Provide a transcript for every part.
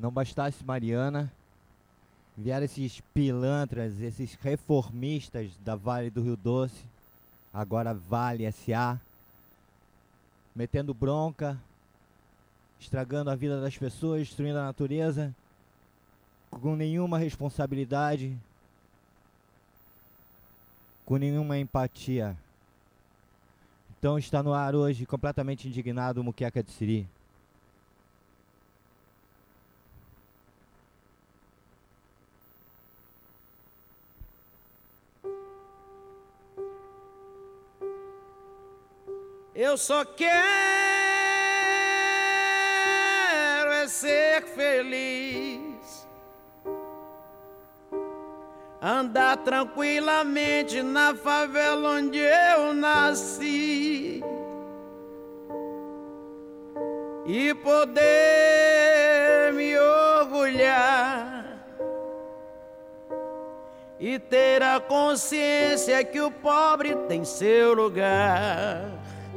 Não bastasse Mariana, vieram esses pilantras, esses reformistas da Vale do Rio Doce, agora Vale S.A., metendo bronca, estragando a vida das pessoas, destruindo a natureza, com nenhuma responsabilidade, com nenhuma empatia. Então está no ar hoje, completamente indignado, o Muqueca de Siri. Eu só quero é ser feliz, andar tranquilamente na favela onde eu nasci e poder me orgulhar e ter a consciência que o pobre tem seu lugar.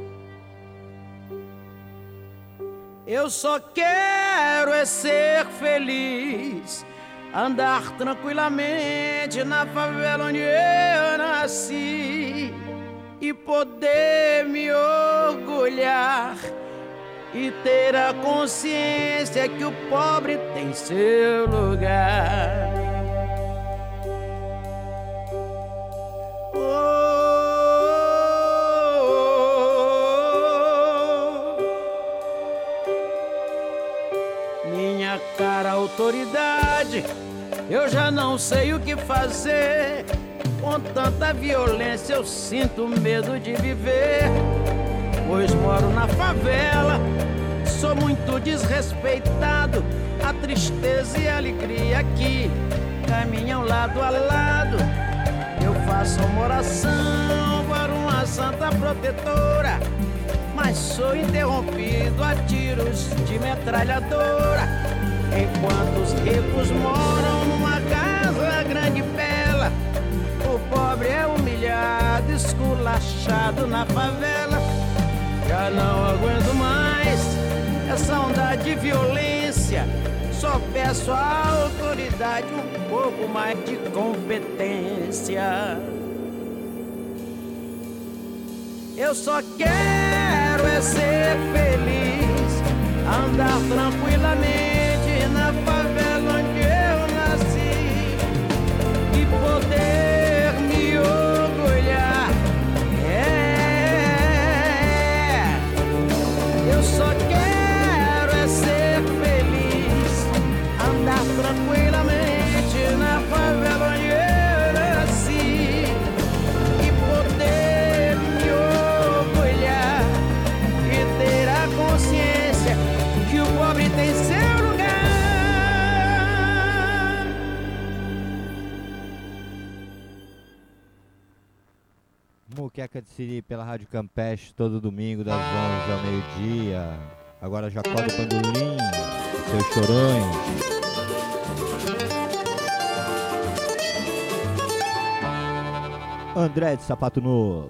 Eu só quero é ser feliz, andar tranquilamente na favela onde eu nasci e poder me orgulhar e ter a consciência que o pobre tem seu lugar. Minha cara autoridade, eu já não sei o que fazer. Com tanta violência eu sinto medo de viver, pois moro na favela, sou muito desrespeitado. A tristeza e a alegria aqui caminham lado a lado. Eu faço uma oração para uma santa protetora, mas sou interrompido a tiros de metralhadora. Enquanto os ricos moram numa casa grande e bela, o pobre é humilhado, esculachado na favela. Já não aguento mais essa onda de violência, só peço à autoridade um pouco mais de competência. Eu só quero é ser feliz, andar tranquilamente na favela onde eu nasci e poder me orgulhar. Eu só quero é ser feliz, andar tranquilamente na favela onde eu nasci e poder me orgulhar e ter a consciência que o pobre tem seu lugar. Muqueca de Siri pela Rádio Campeche, todo domingo das 11 ao meio-dia. Agora Jacó do Pangolim, seus chorões. André de Sapato Novo.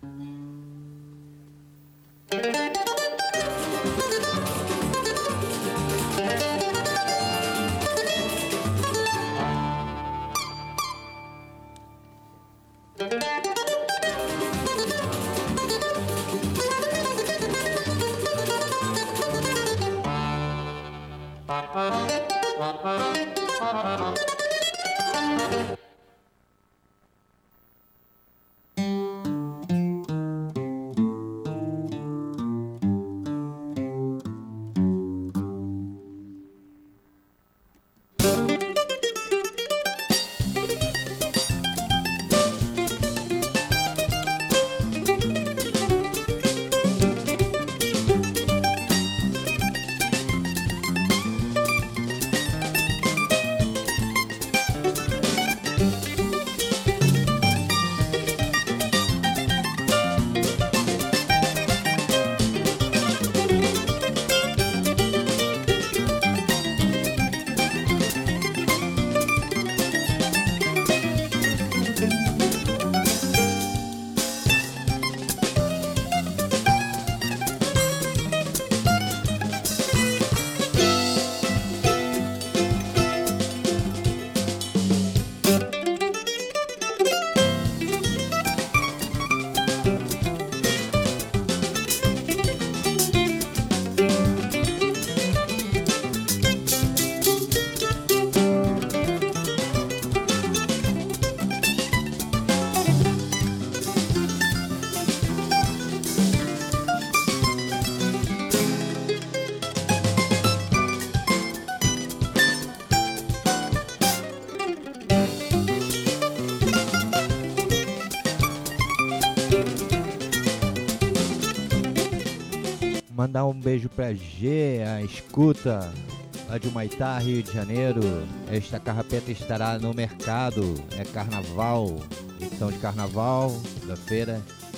Mandar um beijo pra G, a escuta lá de Humaitá, Rio de Janeiro. Esta carrapeta estará no mercado, é carnaval, edição de carnaval da feira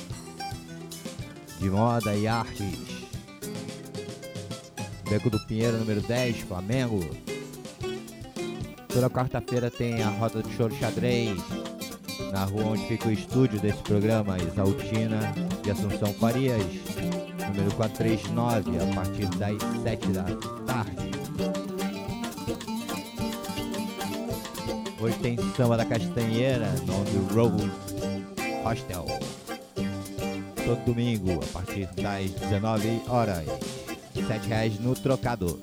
de moda e artes. Beco do Pinheiro, número 10, Flamengo. Toda quarta-feira tem a Roda do Choro Xadrez, na rua onde fica o estúdio desse programa, Exaltina de Assunção Farias, número 439, a partir das 7 da tarde. Hoje tem Samba da Castanheira, nome do Rose Hostel. Todo domingo, a partir das 19 horas, R$7 no trocado.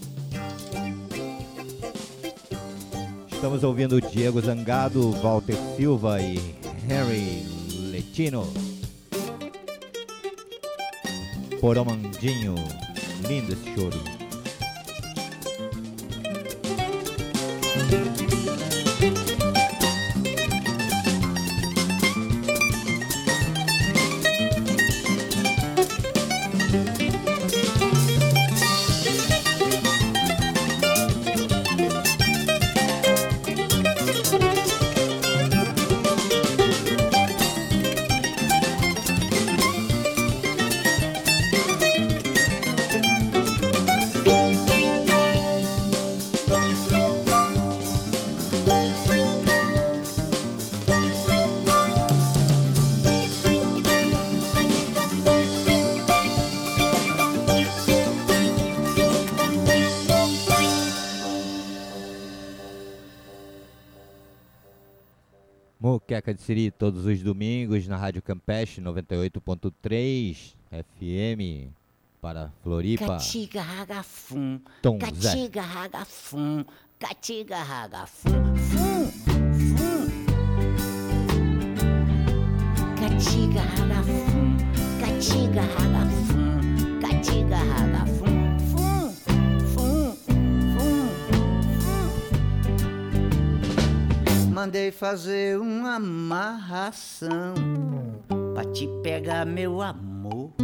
Estamos ouvindo Diego Zangado, Walter Silva e Henry Letino. Poromandinho, lindo esse choro. Moqueca de Siri todos os domingos na Rádio Campeche 98.3 FM para Floripa. Catiga ragafum, Tom catiga ragafum, catiga ragafum, fum, fum. Catiga ragafum, catiga ragafum, catiga ragafum, fum, fum, fum, fum. Mandei fazer uma amarração pra te pegar, meu amor.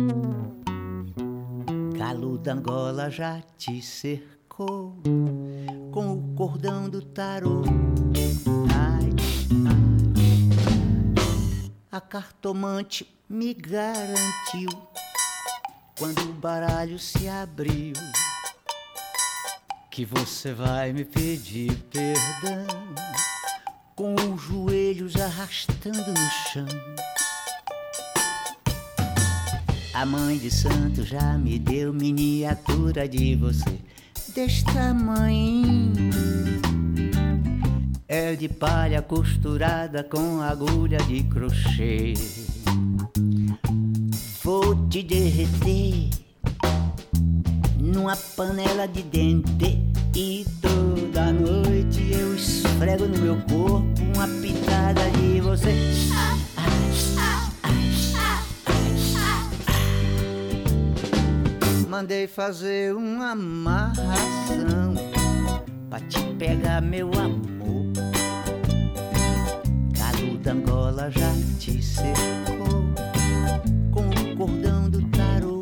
Galo da Angola já te cercou com o cordão do tarô. Ai, ai. A cartomante me garantiu quando o baralho se abriu que você vai me pedir perdão com os joelhos arrastando no chão. A mãe de santo já me deu miniatura de você, deste tamanho. É de palha costurada com agulha de crochê. Vou te derreter numa panela de dente, e toda noite eu esfrego no meu corpo uma pitada de você. Mandei fazer uma amarração pra te pegar, meu amor. Galo da Angola já te cercou com o cordão do tarô.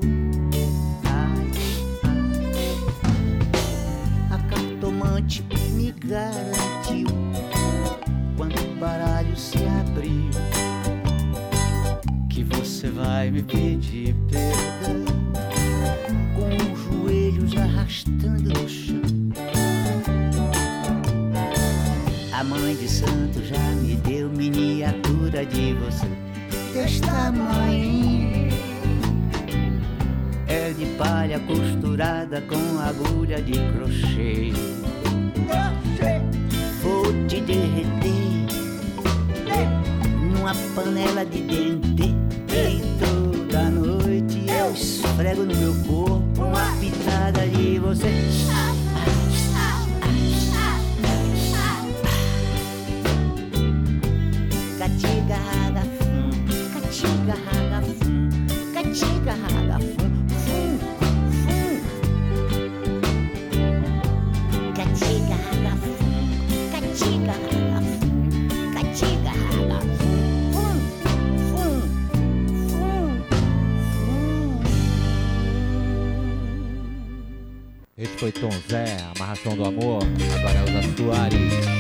A cartomante me garantiu, quando o baralho se abriu, que você vai me pedir perdão, com os joelhos arrastando no chão. A mãe de santo já me deu miniatura de você, deste tamanho. É de palha costurada com agulha de crochê. Vou te derreter numa panela de dente, e toda noite eu esfrego no meu corpo uma pitada de você. Catiga ragafum, catiga ragafum, catiga ragafum, fum, fum. Catiga ragafum, catiga ragafum, catiga ragafum, fum, fum, fum, fum. Esse foi Tom Zé, Amarração do Amor. Agora é o da Soares.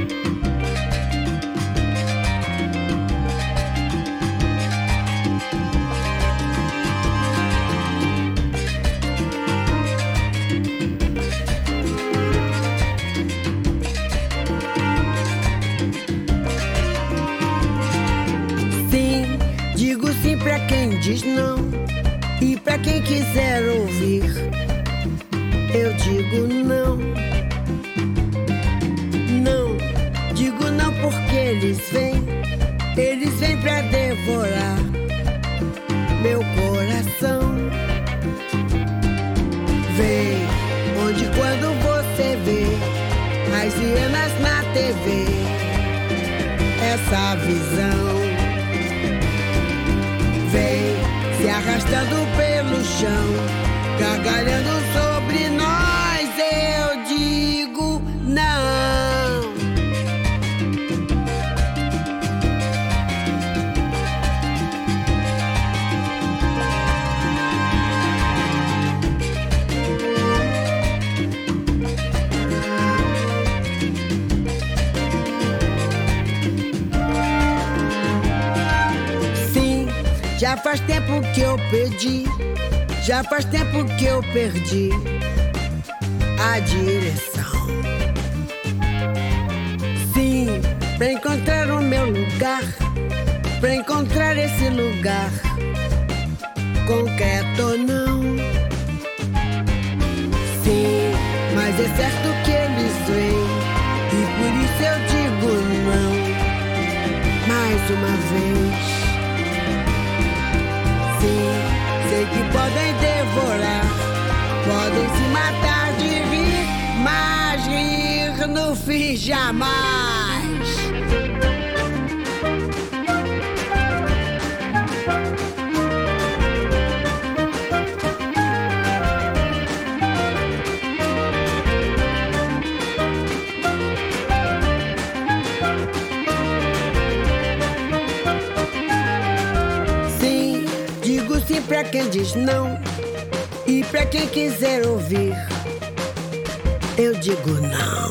Pra quem diz não e pra quem quiser ouvir, eu digo não. Não, digo não porque eles vêm pra devorar meu coração. Vem onde quando você vê as hienas na TV, essa visão vem se arrastando pelo chão, gargalhando sobre nós. Eu digo não. Já faz tempo que eu pedi, já faz tempo que eu perdi a direção. Sim, pra encontrar o meu lugar, pra encontrar esse lugar, concreto ou não. Sim, mas é certo que eles vêm, e por isso eu digo não, mais uma vez. Sei que podem devorar, podem se matar de rir, mas rir no fim jamais. Sim pra quem diz não e pra quem quiser ouvir, eu digo não.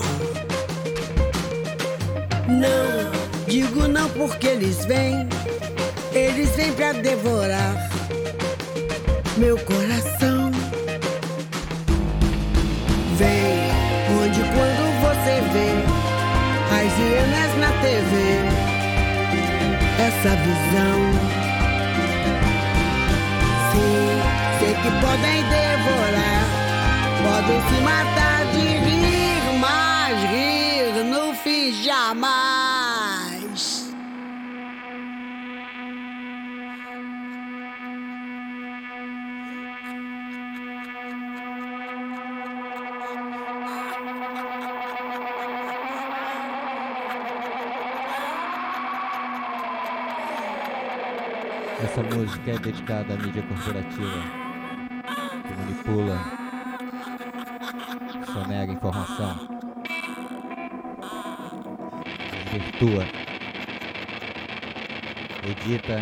Não, digo não porque eles vêm pra devorar meu coração. Vem onde quando você vê as hienas na TV, essa visão. Sim, que podem devorar, podem se matar de rir, mas rir no fim jamais. Essa música é dedicada à mídia corporativa que manipula, sonega informação, desvirtua, edita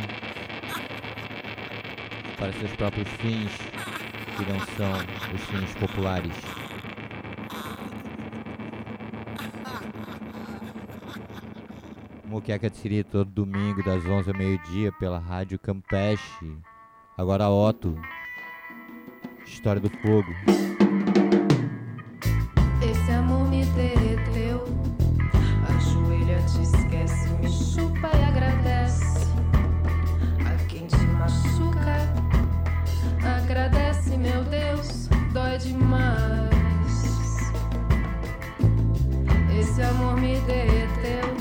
para seus próprios fins, que não são os fins populares. Muqueca de Siri todo domingo das 11 ao meio-dia pela Rádio Campeche. Agora Otto, História do Fogo. Esse amor me derreteu, ajoelha, te esquece, me chupa e agradece. A quem te machuca, agradece, meu Deus, dói demais. Esse amor me derreteu,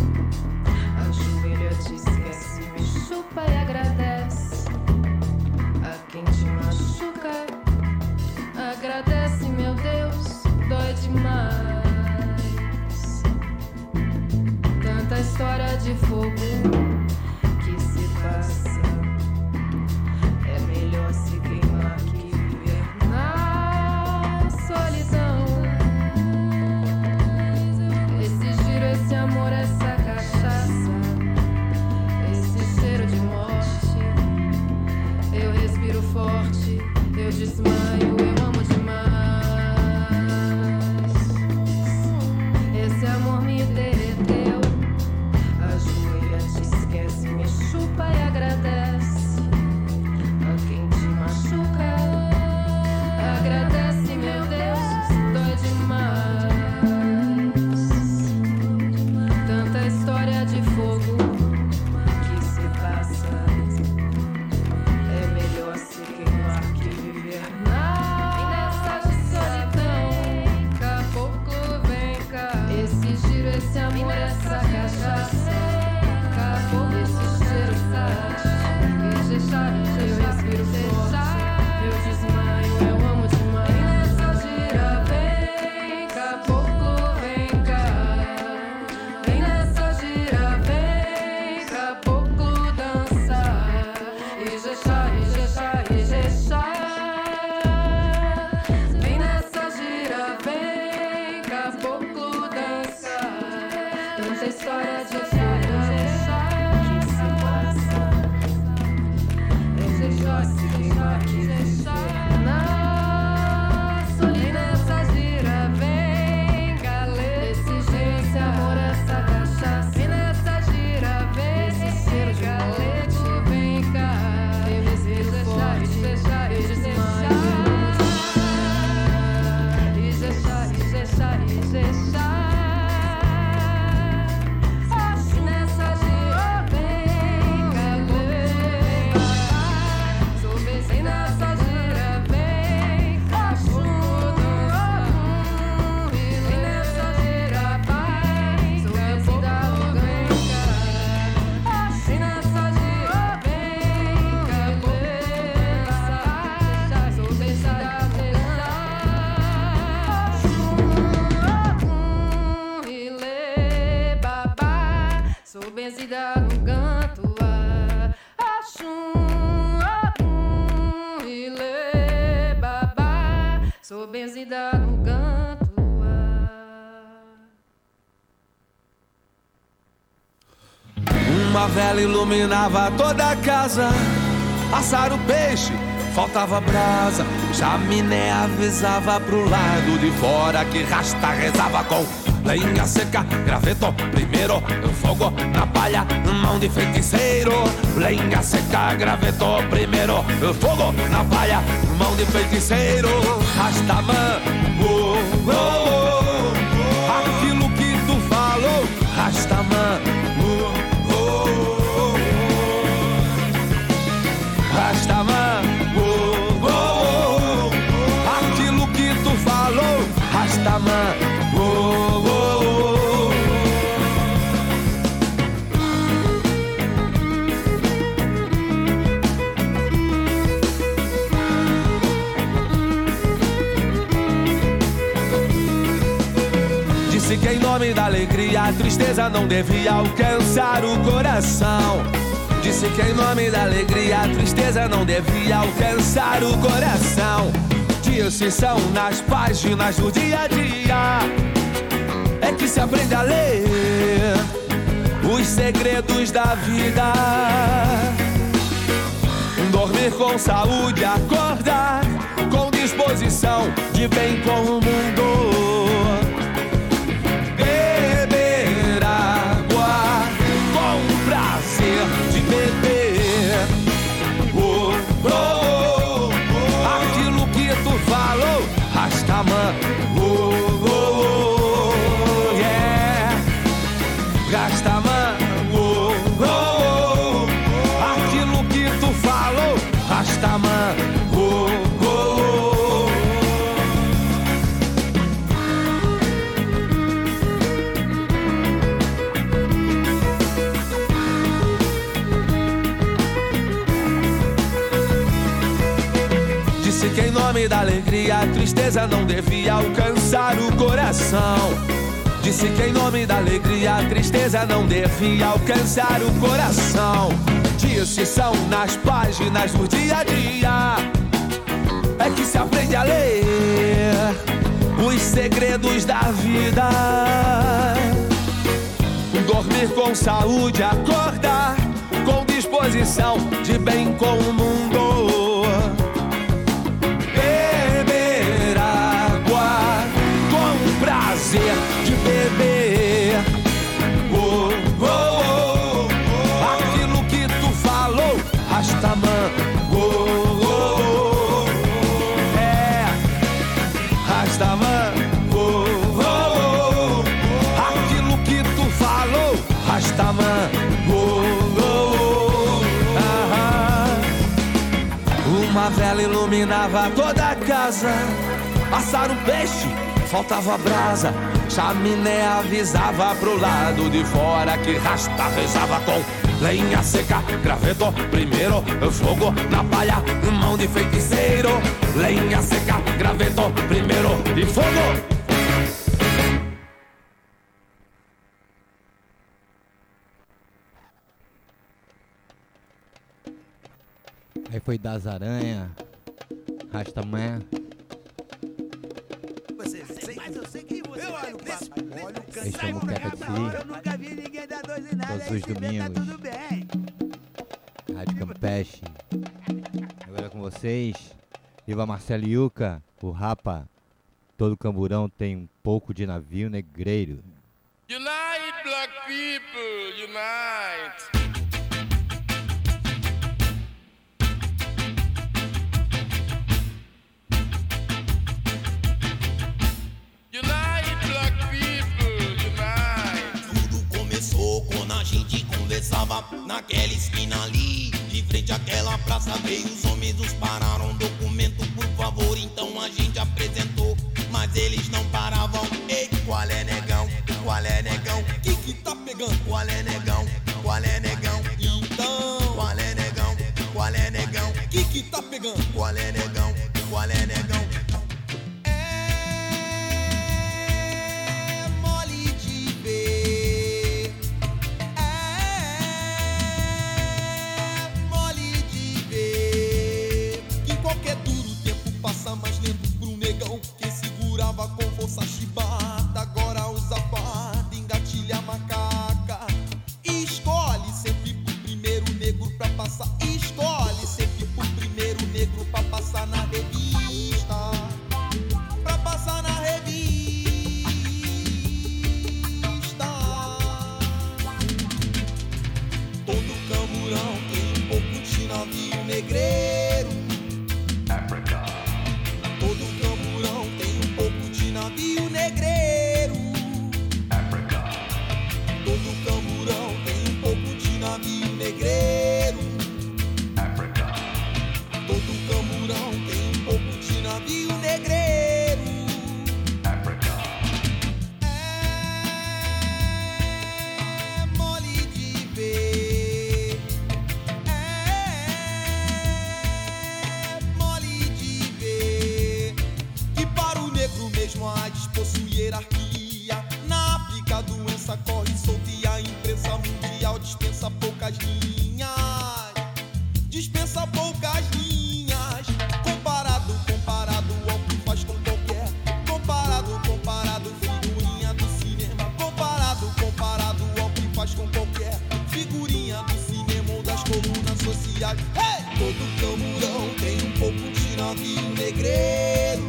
te esquece, me chupa e agradece. A quem te machuca, agradece, meu Deus, dói demais. Tanta história de fogo que se passa, é melhor se queimar que viver na solidão. Esse giro, esse amor, essa cachaça, cheiro de morte, eu respiro forte, eu desmaio, eu amo demais. Esse amor me derreteu, ajoelha, te esquece, me chupa e agradece. A quem te machuca, agradece, meu Deus, dói demais. Tanta história de fogo é melhor se queimar que viver nessa de solidão. Caboclo, vem cá, esse giro, esse amor, essa cachaça, caboclo, esse cheiro forte, Ijexá, eu respiro forte, eu desmaio, eu amo demais. Nessa gira, vem, caboclo, vem cá, vem nessa gira, vem, caboclo, dançar. Ijexá, Ijexá, Ijexá. Vem nessa gira, vem, caboclo, dançar. Tanta história de fogo que se passa, Ijexá, se queimar que viver na solidão. Nessa gira, vem, galera, esse jeito, esse amor, essa cachaça. Vem nessa gira, vem, esse cheiro de galete, vem cá. Eu respiro forte, Ijexá, Ijexá, Ijexá, Ijexá, Ijexá. Nessa gira, vem, galera, sou bem nessa gira, vem, cachudo. Vem nessa gira, vai, sou bem da luganca. Vem nessa gira, vem, cabeça, sou bem da luganca. Ilê, babá, sou benzida no canto, ilê, babá, sou benzida no canto. Uma vela iluminava toda a casa. Assar o peixe, faltava brasa. Chaminé avisava pro lado de fora que rasta rezava com lenha seca, graveto primeiro, fogo na palha, mão de feiticeiro. Lenha seca, graveto primeiro, fogo na palha, mão de feiticeiro. Rastamã, aquilo que tu falou, Rastamã, Rastamã, que em nome da alegria a tristeza não devia alcançar o coração. Disse que em nome da alegria a tristeza não devia alcançar o coração. Disse são nas páginas do dia a dia é que se aprende a ler os segredos da vida. Dormir com saúde, acordar com disposição de bem com o mundo. Beber água com prazer de beber. Aquilo que tu falou, Rastaman. Yeah. Rastaman. Aquilo que tu falou, Rastaman. Disse que em nome da alegria a tristeza não devia alcançar o coração. Disse que em nome da alegria a tristeza não devia alcançar o coração. Disse são nas páginas do dia a dia é que se aprende a ler os segredos da vida. Dormir com saúde, acordar com disposição de bem com o mundo. Beber água com prazer de beber. Aquilo que tu falou, Rastaman. É, Rastaman. Aquilo que tu falou, Rastaman. Uma vela iluminava toda a casa. Assar um peixe, faltava brasa. Chaminé avisava pro lado de fora que Rasta rezava com lenha seca. Graveto primeiro, fogo na palha, mão de feiticeiro. Lenha seca, graveto primeiro e fogo. Aí foi das aranhas, Rastaman. Esse é o Muqueca de Si. Todos os domingos. Rádio Campeche. Agora com vocês, Viva Marcelo Yuca, o Rapa. Todo camburão tem um pouco de navio negreiro. Unite, black people, unite. Naquela esquina ali, de frente àquela praça, veio os homens, nos pararam, documento por favor, então a gente apresentou, mas eles não paravam. Ei, qual é negão? Qual é negão? Que tá pegando? Qual é negão? Qual é negão? Então, qual é negão? Qual é negão? Que tá pegando? Qual é negão? Qual é negão? Passa mais lento pro negão que segurava com força chibata. Agora usa farda, engatilha a macaca. Escolhe sempre pro primeiro negro pra passar. Escolhe sempre pro primeiro negro pra passar na revista. Pra passar na revista. Todo camburão tem um pouco de navio negreiro. Todo camburão tem um pouco de navio negreiro. Todo camburão tem um pouco de navio negreiro. Todo camburão tem um pouco de navio negreiro. É mole de ver. É mole de ver. Que para o negro mesmo a despossuir hierarquia. Na navio negreiro.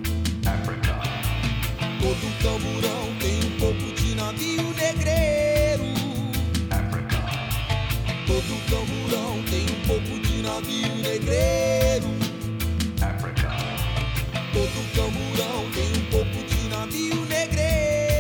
Todo camburão tem um pouco de navio negreiro. Todo camburão tem um pouco de navio negreiro. Todo camburão tem um pouco de navio negreiro.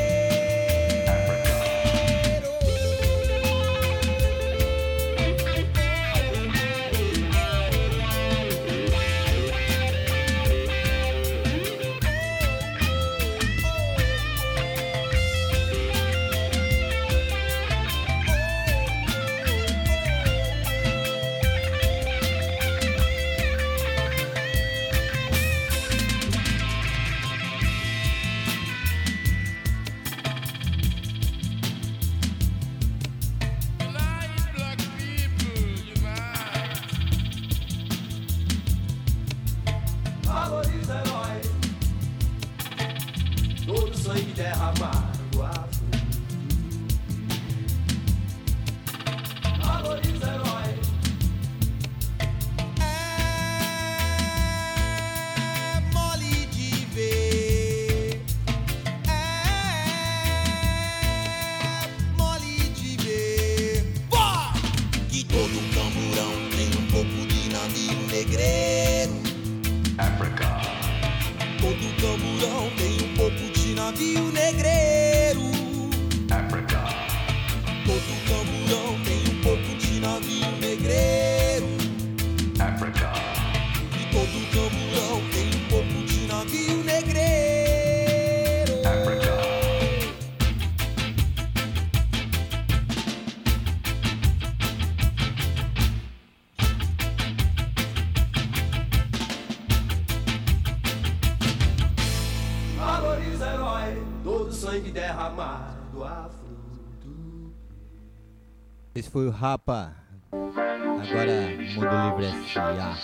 Esse foi o Rapa, agora Mundo Livre S.A.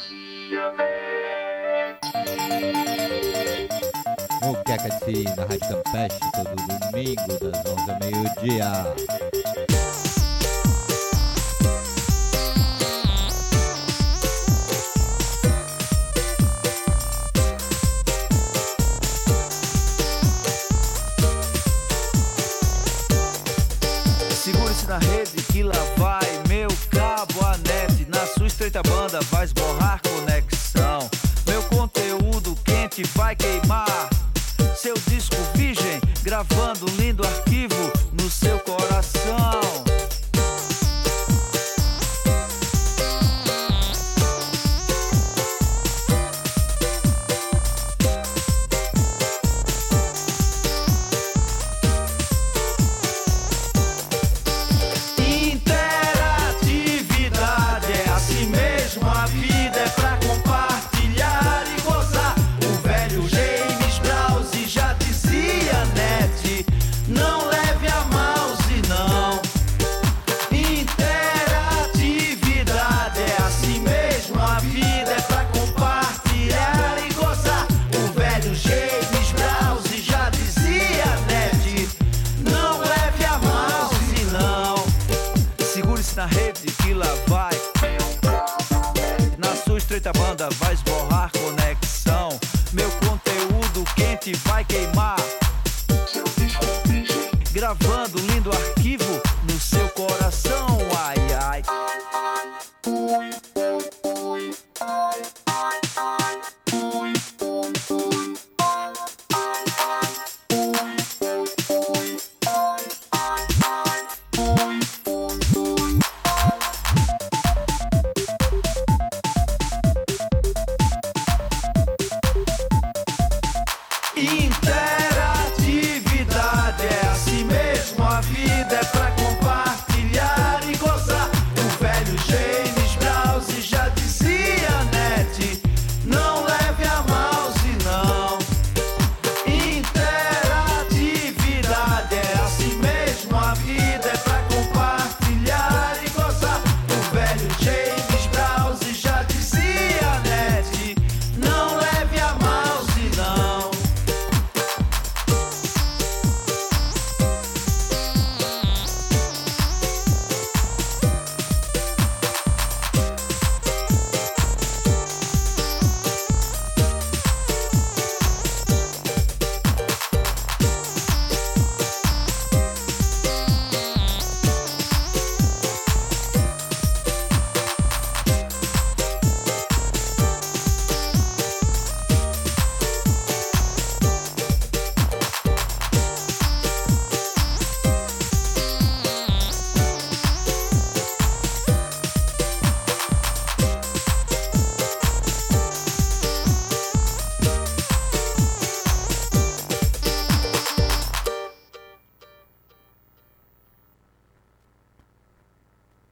O Queca de Si na Rádio Campeche, todo domingo das 11 ao meio-dia. Na rede que lá vai meu cabo a net. Na sua estreita banda vai esborrar conexão. Meu conteúdo quente vai queimar seu disco virgem, gravando um lindo arquivo no seu coração. Na rede que lá vai, na sua estreita banda vai esborrar conexão. Meu conteúdo quente vai queimar, gravando um lindo arquivo no seu coração. Ai, ai. Interatividade é assim mesmo, a vida é pra compartilhar e gozar. O velho James Brown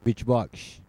Beatbox.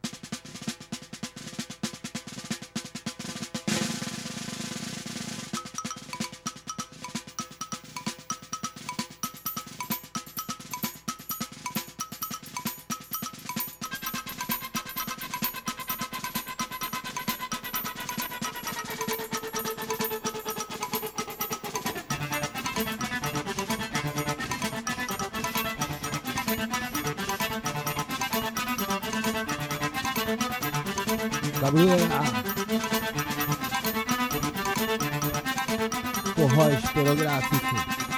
Forró esperográfico.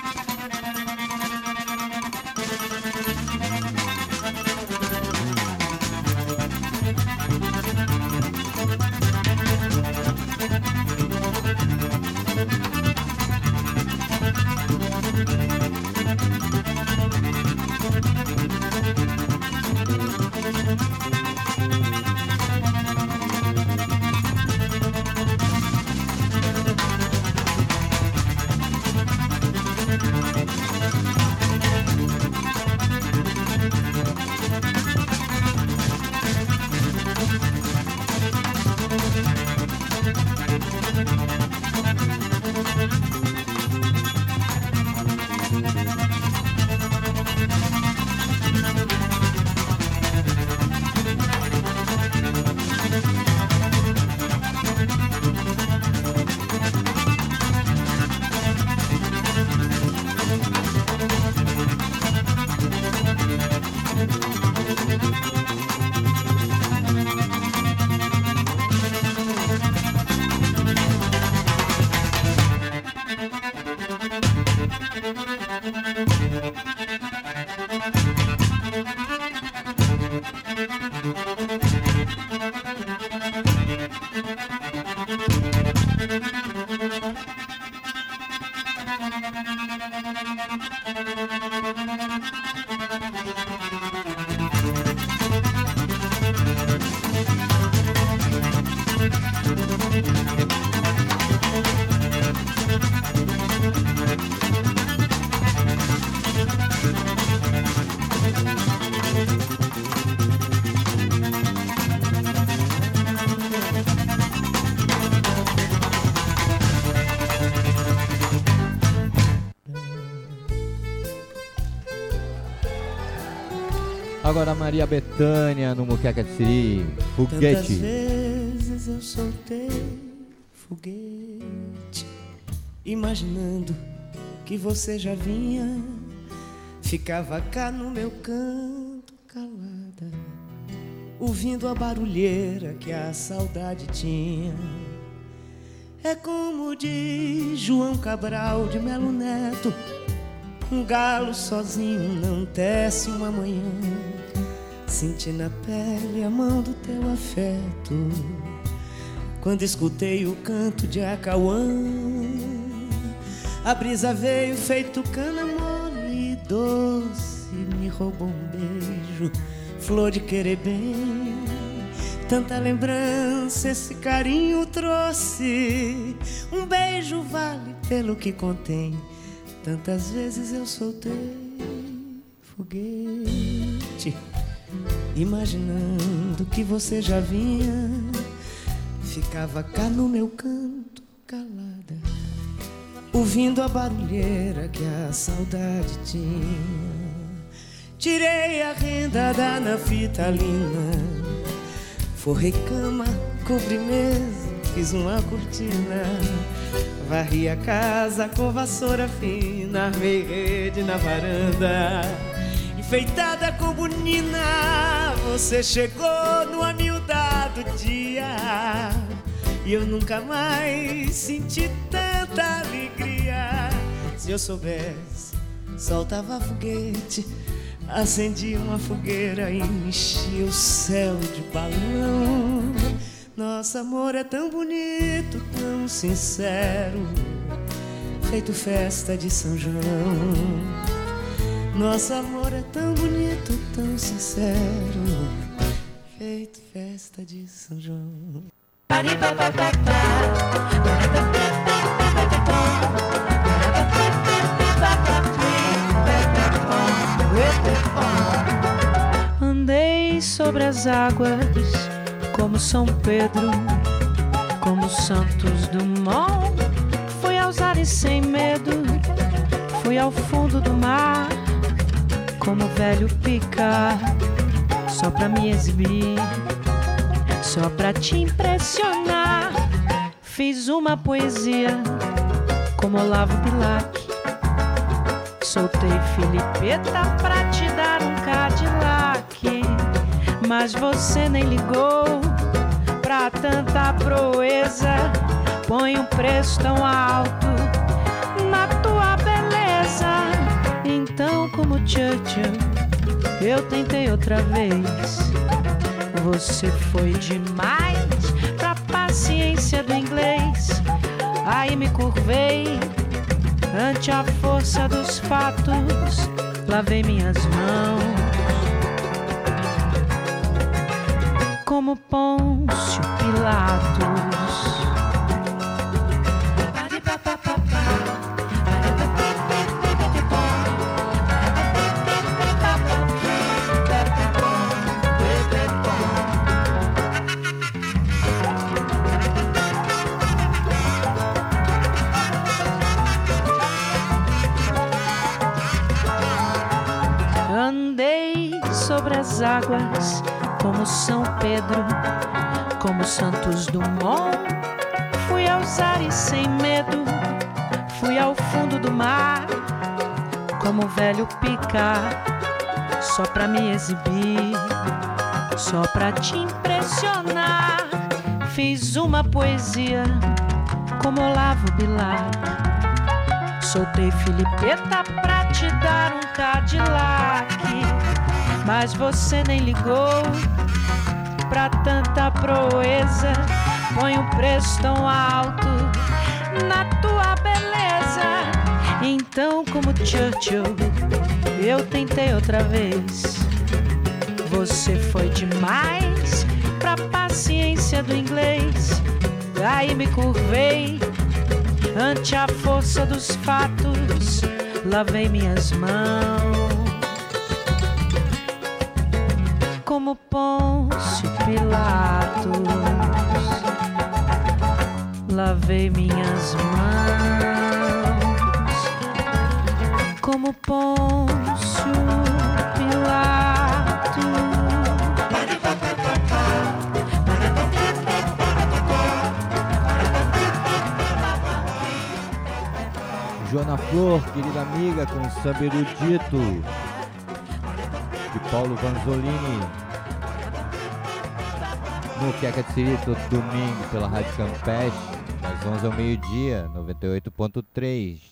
Agora Maria Bethânia no Muqueca de Siri, Foguete. Tantas vezes eu soltei foguete, imaginando que você já vinha. Ficava cá no meu canto calada, ouvindo a barulheira que a saudade tinha. É como diz João Cabral de Melo Neto: um galo sozinho não tece uma manhã. Senti na pele a mão do teu afeto quando escutei o canto de Acauã. A brisa veio feito cana mole e doce, me roubou um beijo, flor de querer bem. Tanta lembrança esse carinho trouxe, um beijo vale pelo que contém. Tantas vezes eu soltei foguete, imaginando que você já vinha. Ficava cá no meu canto calada, ouvindo a barulheira que a saudade tinha. Tirei a renda da naftalina, forrei cama, cobri mesa, fiz uma cortina. Varri a casa com vassoura fina, armei rede na varanda, enfeitada com bonina. Você chegou no amildado dia e eu nunca mais senti tanta alegria. Se eu soubesse, soltava foguete, acendia uma fogueira e enchia o céu de balão. Nosso amor é tão bonito, tão sincero, feito festa de São João. Nosso amor é tão bonito, tão sincero, feito festa de São João. Andei só sobre as águas, como São Pedro, como Santos Dumont. Fui aos ares sem medo, fui ao fundo do mar, como velho Picard, só pra me exibir, só pra te impressionar. Fiz uma poesia como Olavo Bilac, soltei Filipeta pra te dar um Cadillac, mas você nem ligou pra tanta proeza. Põe um preço tão alto na tua beleza. Então, como Churchill, eu tentei outra vez. Você foi demais pra paciência do inglês. Aí me curvei ante a força dos fatos, lavei minhas mãos como Pôncio Pilatos. Andei sobre as águas como São Pedro, como Santos Dumont. Fui aos ares sem medo, fui ao fundo do mar, como velho Picard, só pra me exibir, só pra te impressionar. Fiz uma poesia como Olavo Bilac, soltei Filipeta pra te dar um Cadillac, mas você nem ligou pra tanta proeza. Põe um preço tão alto na tua beleza. Então, como Churchill, eu tentei outra vez. Você foi demais pra paciência do inglês. Aí me curvei ante a força dos fatos, lavei minhas mãos como Pôncio Pilatos. Lavei minhas mãos como Pôncio Pilatos. Joana Flor, querida amiga, com Samba Erudito, de Paulo Vanzolini, no Queca de Siri, todo domingo pela Rádio Campeche, das 11 ao meio-dia, 98.3.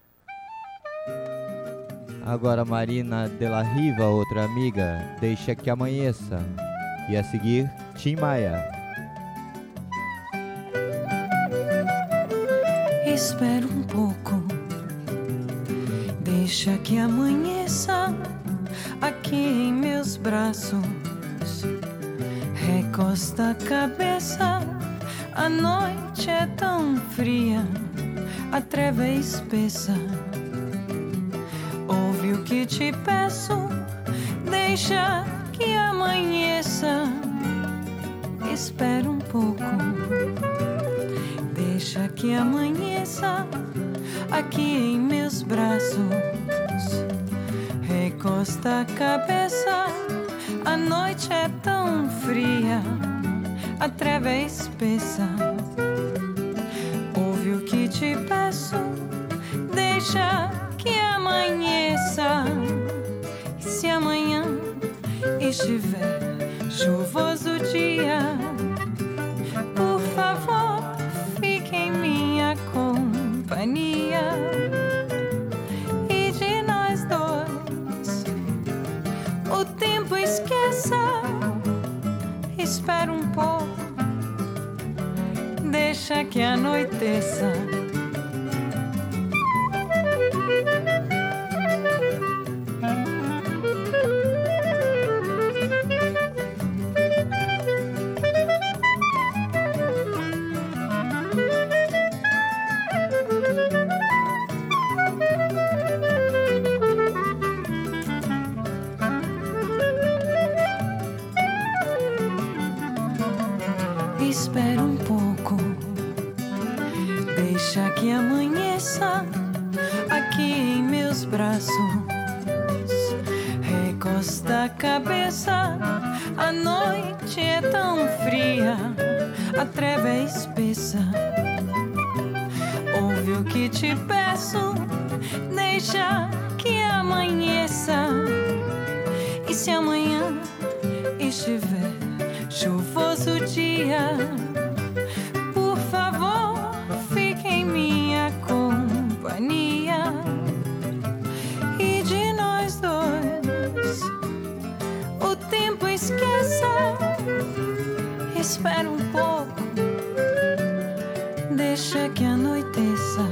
Agora Marina de la Riva, outra amiga, Deixa que Amanheça. E a seguir, Tim Maia. Espera um pouco, deixa que amanheça aqui em meus braços. Recosta a cabeça, a noite é tão fria, a treva é espessa. Ouve o que te peço, deixa que amanheça. Espera um pouco, deixa que amanheça aqui em meus braços. Recosta a cabeça, a noite é tão fria, a treva é espessa. Ouve o que te peço, deixa que amanheça. E se amanhã estiver chuvoso o dia, por favor, fique em minha companhia. E de nós dois, o tempo esqueça. Espera um pouco, deixa que anoiteça. espera um pouco, deixa que amanheça aqui em meus braços. Recosta a cabeça, a noite é tão fria, a treva é espessa. Ouve o que te peço, deixa que amanheça. E se amanhã estiver chuvoso o dia, por favor, fique em minha companhia. E de nós dois, o tempo esqueça. Espera um pouco, deixa que anoiteça.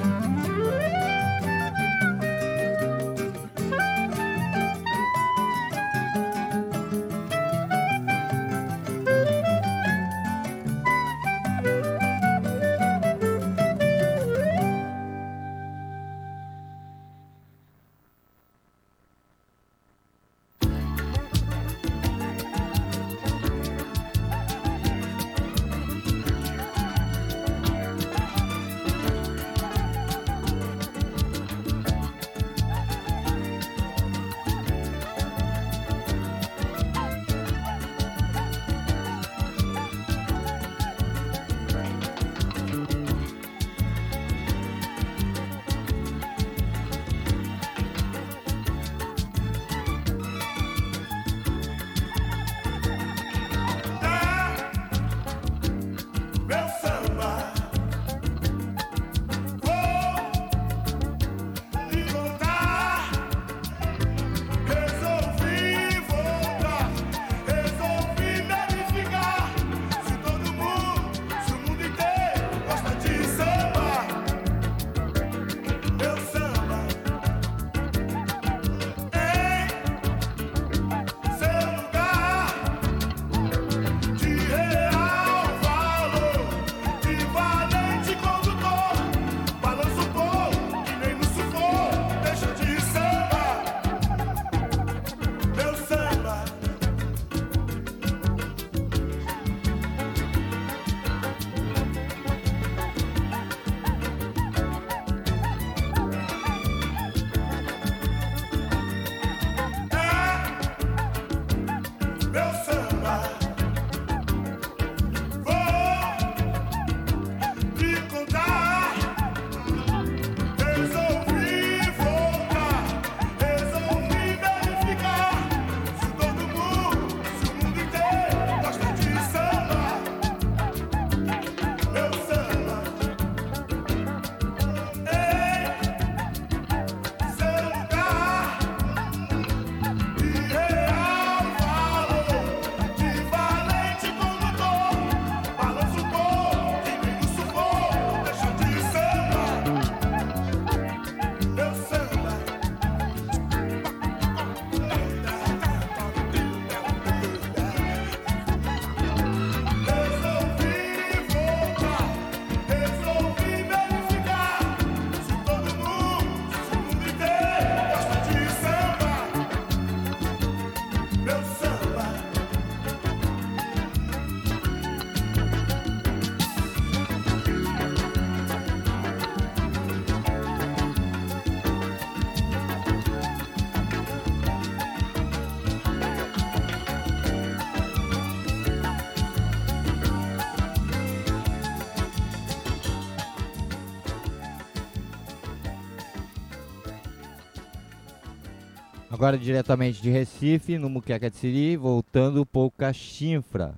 Agora diretamente de Recife, no Muqueca de Siri, voltando Pouca Chinfra,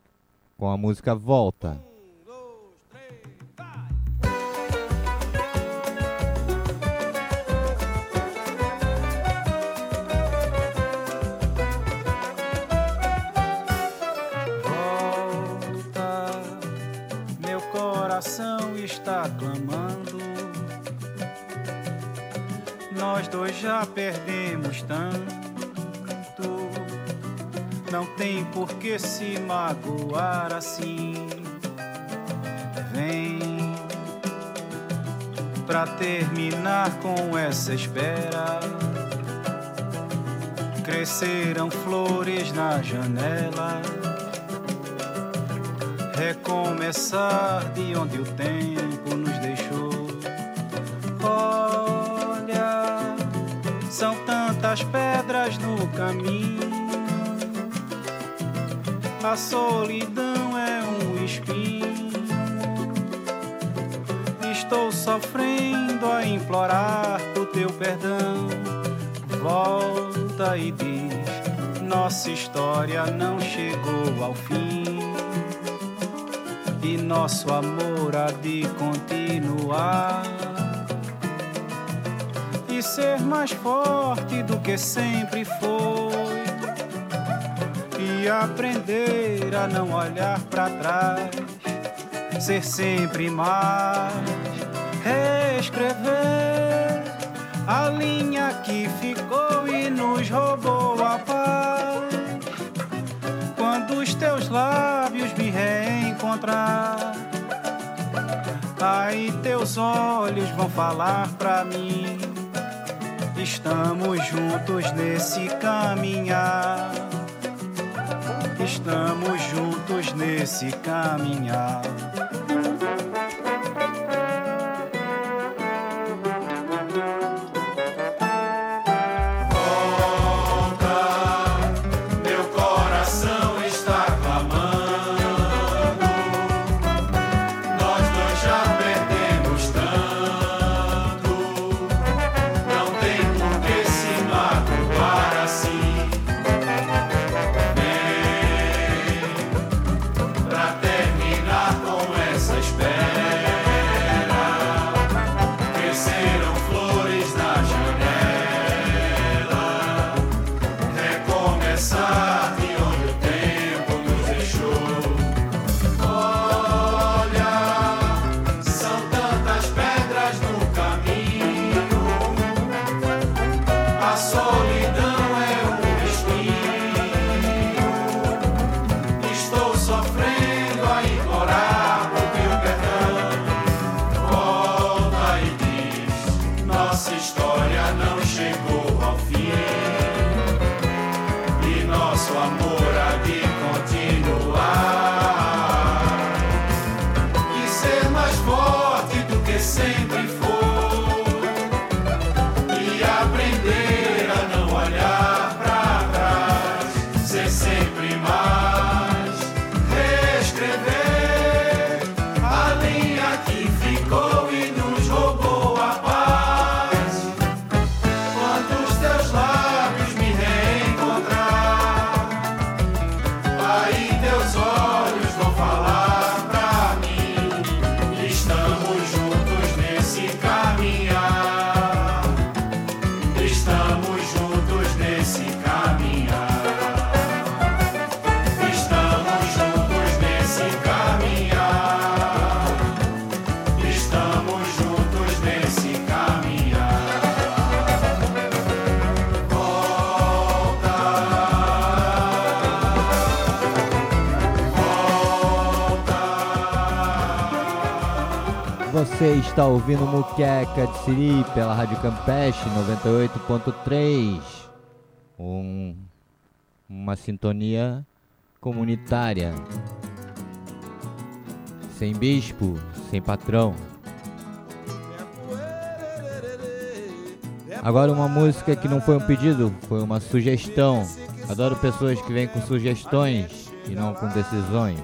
com a música Volta. Volta, meu coração está clamando. Nós dois já perdemos tanto, não tem por que se magoar assim. Vem pra terminar com essa espera. Cresceram flores na janela, recomeçar de onde o tempo nos deixou. Olha, são tantas pedras no caminho, a solidão é um espinho. Estou sofrendo a implorar o teu perdão. Volta e diz, nossa história não chegou ao fim, e nosso amor há de continuar, e ser mais forte do que sempre foi, e aprender a não olhar pra trás, ser sempre mais, reescrever a linha que ficou e nos roubou a paz. Quando os teus lábios me reencontrar, aí teus olhos vão falar pra mim, estamos juntos nesse caminhar, estamos juntos nesse caminhar. Você está ouvindo Muqueca de Siri pela Rádio Campeche 98.3, uma sintonia comunitária, sem bispo, sem patrão. Agora uma música que não foi um pedido, foi uma sugestão. Adoro pessoas que vêm com sugestões e não com decisões.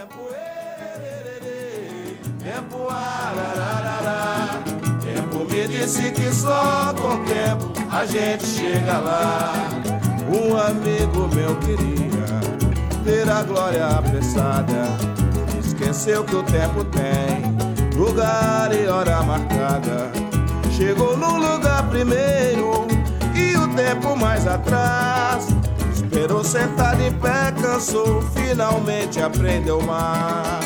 Tempo me disse que só com tempo a gente chega lá. Um amigo meu queria ter a glória apressada, esqueceu que o tempo tem lugar e hora marcada. Chegou no lugar primeiro e o tempo mais atrás. Esperou sentado em pé, cansou, finalmente aprendeu mais.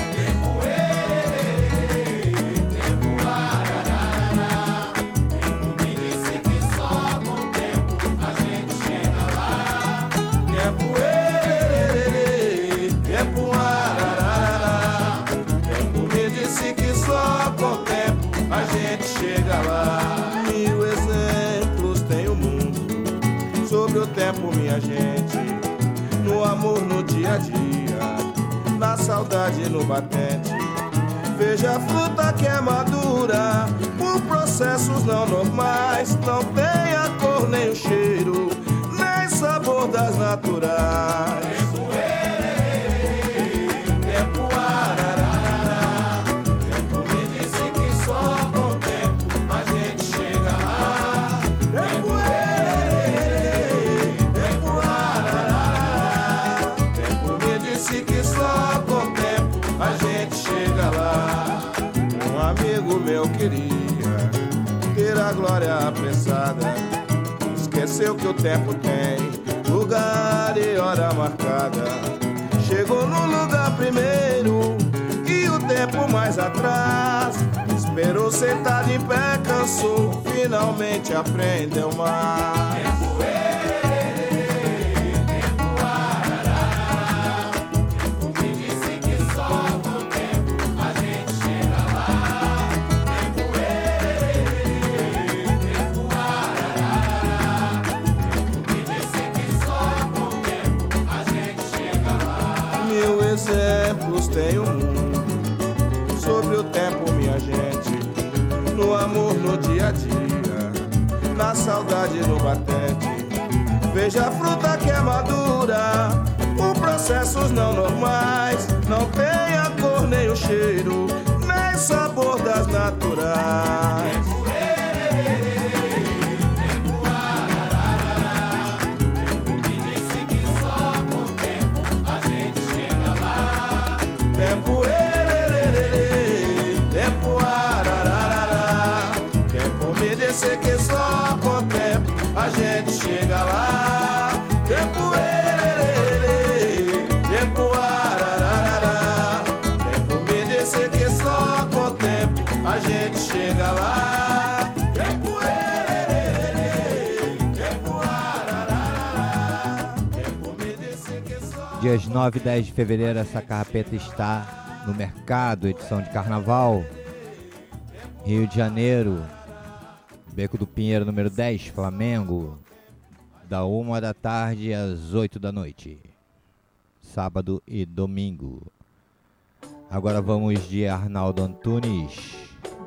Chega lá, 1000 exemplos tem o mundo sobre o tempo, minha gente. No amor, no dia a dia, na saudade no batente. Veja a fruta que é madura, por processos não normais, não tem a cor nem o cheiro, nem sabor das naturais. Tempo ararará, tempo me disse que só com o tempo a gente chega lá. Tempo ararará, tempo me disse que só com o tempo a gente chega lá. Um amigo meu queria ter a glória apressada, esqueceu que o tempo tem lugar e hora marcada. Chegou no lugar primeiro e o tempo mais atrás. Esperou sentado em pé, cansou, finalmente aprendeu mais. Exemplos tem o mundo sobre o tempo, minha gente. No amor, no dia a dia, na saudade, no batente. Veja a fruta que é madura, por processos não normais, não tem a cor nem o cheiro, nem sabor das naturais. Tempo tempo ararará, tempo me disse que só com o tempo a gente chega lá. Tempo tempo ararará, tempo me disse que só com o tempo a gente chega lá. Tempo tempo ararará, tempo me disse que só. Dias 9 e 10 de fevereiro, essa carrapeta está no mercado, edição de carnaval, Rio de Janeiro, Beco do Pinheiro, número 10, Flamengo, da 1 da tarde às 8 da noite, sábado e domingo. Agora vamos de Arnaldo Antunes.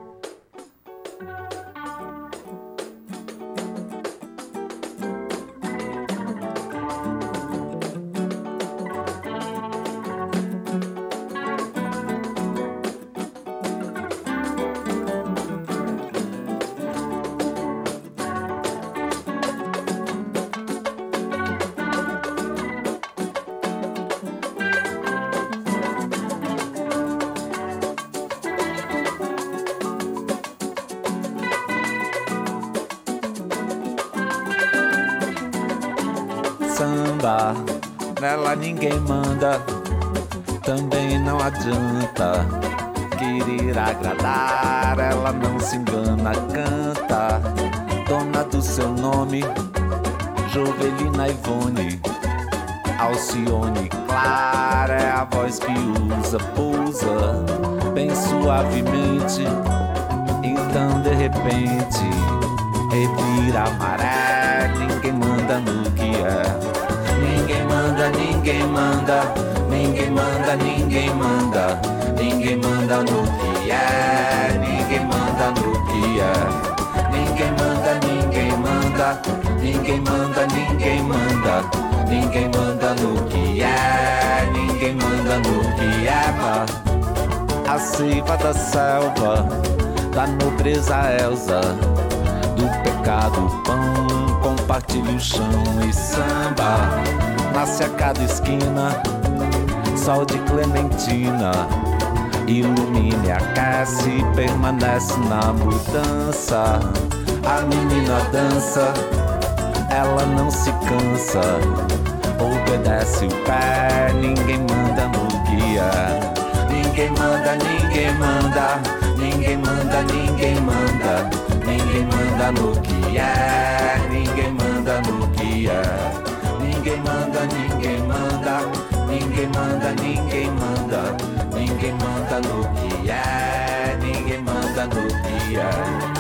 Samba, nela ninguém manda, também não adianta querer agradar, ela não se engana, canta, dona do seu nome, Jovelina Ivone, Alcione Clara, é a voz que usa, pousa, bem suavemente, então de repente, revira a maré, ninguém manda no que é. Ninguém manda, ninguém manda, ninguém manda, ninguém manda, ninguém manda no que é, ninguém manda no que é. Ninguém manda, ninguém manda, ninguém manda, ninguém manda, ninguém manda no que é, ninguém manda no que é. A seiva da selva, da nobreza Elsa, do pecado pão, compartilha o chão e samba. Nasce a cada esquina, sol de clementina, ilumina e aquece, permanece na mudança. A menina dança, ela não se cansa, obedece o pé, ninguém manda no que é. Ninguém manda, ninguém manda, ninguém manda, ninguém manda, ninguém manda no que é, ninguém manda no que é. Ninguém manda, ninguém manda, ninguém manda, ninguém manda, ninguém manda no que é, ninguém manda no que é.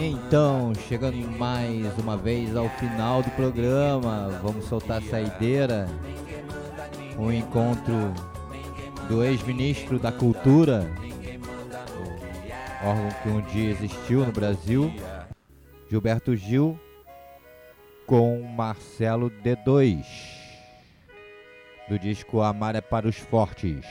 Então, chegando mais uma vez ao final do programa, vamos soltar a saideira. O encontro do ex-ministro da Cultura, órgão que um dia existiu no Brasil, Gilberto Gil, com Marcelo D2, do disco Amar é para os Fortes.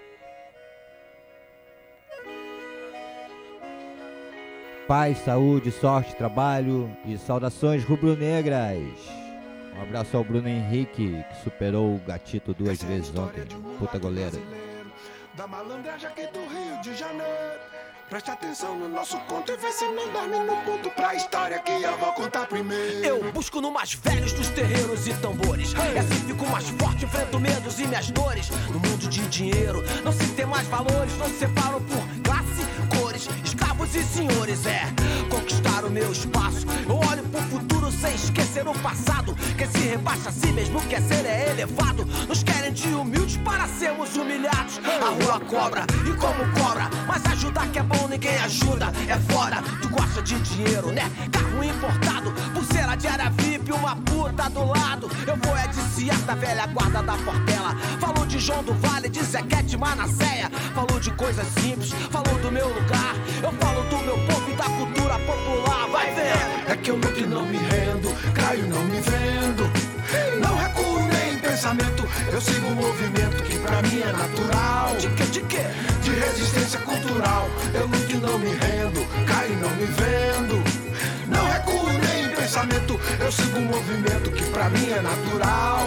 Paz, saúde, sorte, trabalho e saudações rubro-negras. Um abraço ao Bruno Henrique, que superou o Gatito 2 vezes ontem. Puta goleiro. Da malandragem aqui do Rio de Janeiro. Preste atenção no nosso conto e vê se não dorme no ponto pra história que eu vou contar primeiro. Eu busco no mais velhos dos terreiros e tambores. E assim fico mais forte, enfrento medos e minhas dores. No mundo de dinheiro, não se tem mais valores. Não se separam por classe, cores, escravos e senhores. É, conquistar o meu espaço. Eu olho pro futuro sem esquecer o passado. Quem se rebaixa a si mesmo quer ser é elevado. Nos querem de humildes para sermos humilhados. A rua cobra e como cobra, mas ajudar que é bom ninguém ajuda, é fora. Tu gosta de dinheiro, né? Carro importado, pulseira de área VIP, uma puta do lado. Eu vou é de Ciata, da velha guarda da Portela. Falou de João do Vale, de Zequete, Manasseia. Falou de coisas simples, falou do meu lugar. Eu falo do meu povo e da cultura popular, vai ver. É que eu luto e não me rendo, caio não me vendo. Não recuo nem em pensamento, eu sigo um movimento que pra mim é natural. De quê? De quê? De resistência cultural. Eu luto e não me rendo, caio e não me vendo. Não recuo nem em pensamento, eu sigo um movimento que pra mim é natural.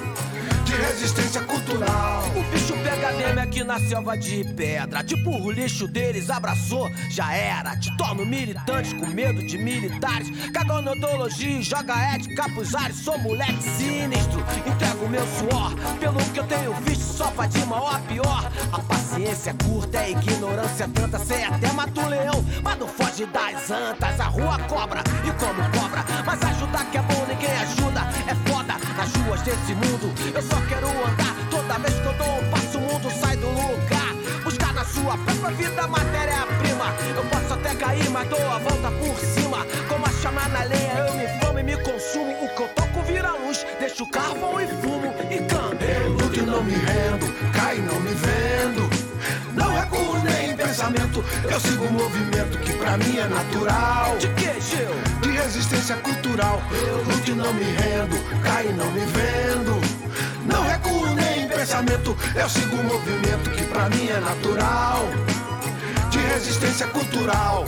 De resistência cultural. O bicho pega mesmo aqui na selva de pedra. Tipo o lixo deles abraçou, já era. Te torno militantes com medo de militares. Cagou na ideologia e joga ética pros ares. Sou moleque sinistro, entrego meu suor. Pelo que eu tenho visto, só faz de mal a pior. A paciência é curta, é ignorância tanta. Sei até mata um leão, mas não foge das antas. A rua cobra e como cobra, mas ajudar que é bom ninguém ajuda. É foda nas ruas desse mundo. Eu só quero andar, toda vez que eu dou um passo o mundo sai do lugar. Buscar na sua própria vida matéria-prima. Eu posso até cair, mas dou a volta por cima. Como a chama na lenha, eu me inflamo e me consumo. O que eu toco vira luz, deixo carvão e fumo e canto. Eu luto e não me rendo, caio e não me vendo. Não recuo nem em pensamento, eu sigo um movimento que pra mim é natural. De que, Gil? De resistência cultural. Eu luto e não me rendo, caio e não me vendo. Não recuo nem em pensamento, eu sigo um movimento que pra mim é natural. De resistência cultural.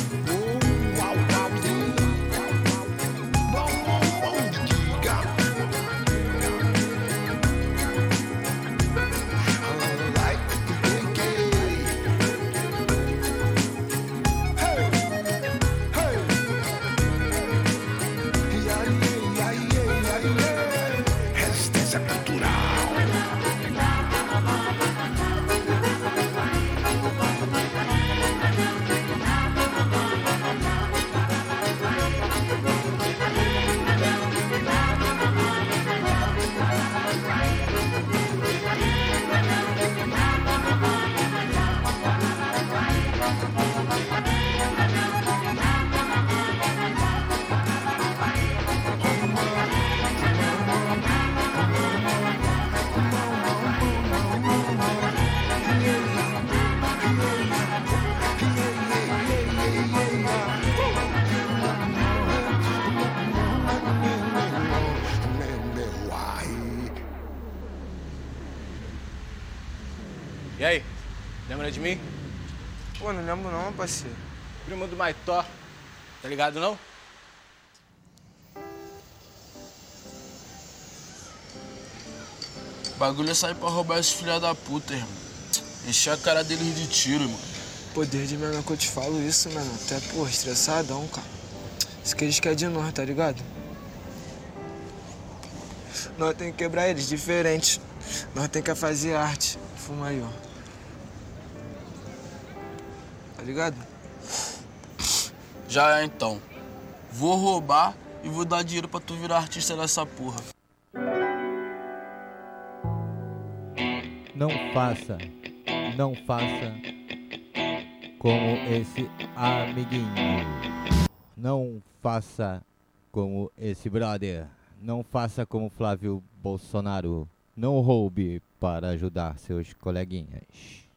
E aí, lembra de mim? Pô, não lembro não, parceiro. Primo do Maitó, tá ligado não? O bagulho é sair pra roubar esses filha da puta, irmão. Encher a cara deles de tiro, irmão. Pô, desde mesmo que eu te falo isso, mano. Até, pô, estressadão, cara. Isso que eles querem de nós, tá ligado? Nós tem que quebrar eles diferente. Nós tem que fazer arte. Fuma aí, ó. Tá ligado? Já é, então. Vou roubar e vou dar dinheiro pra tu virar artista dessa porra. Não faça como esse amiguinho. Não faça como esse brother. Não faça como Flávio Bolsonaro. Não roube para ajudar seus coleguinhas.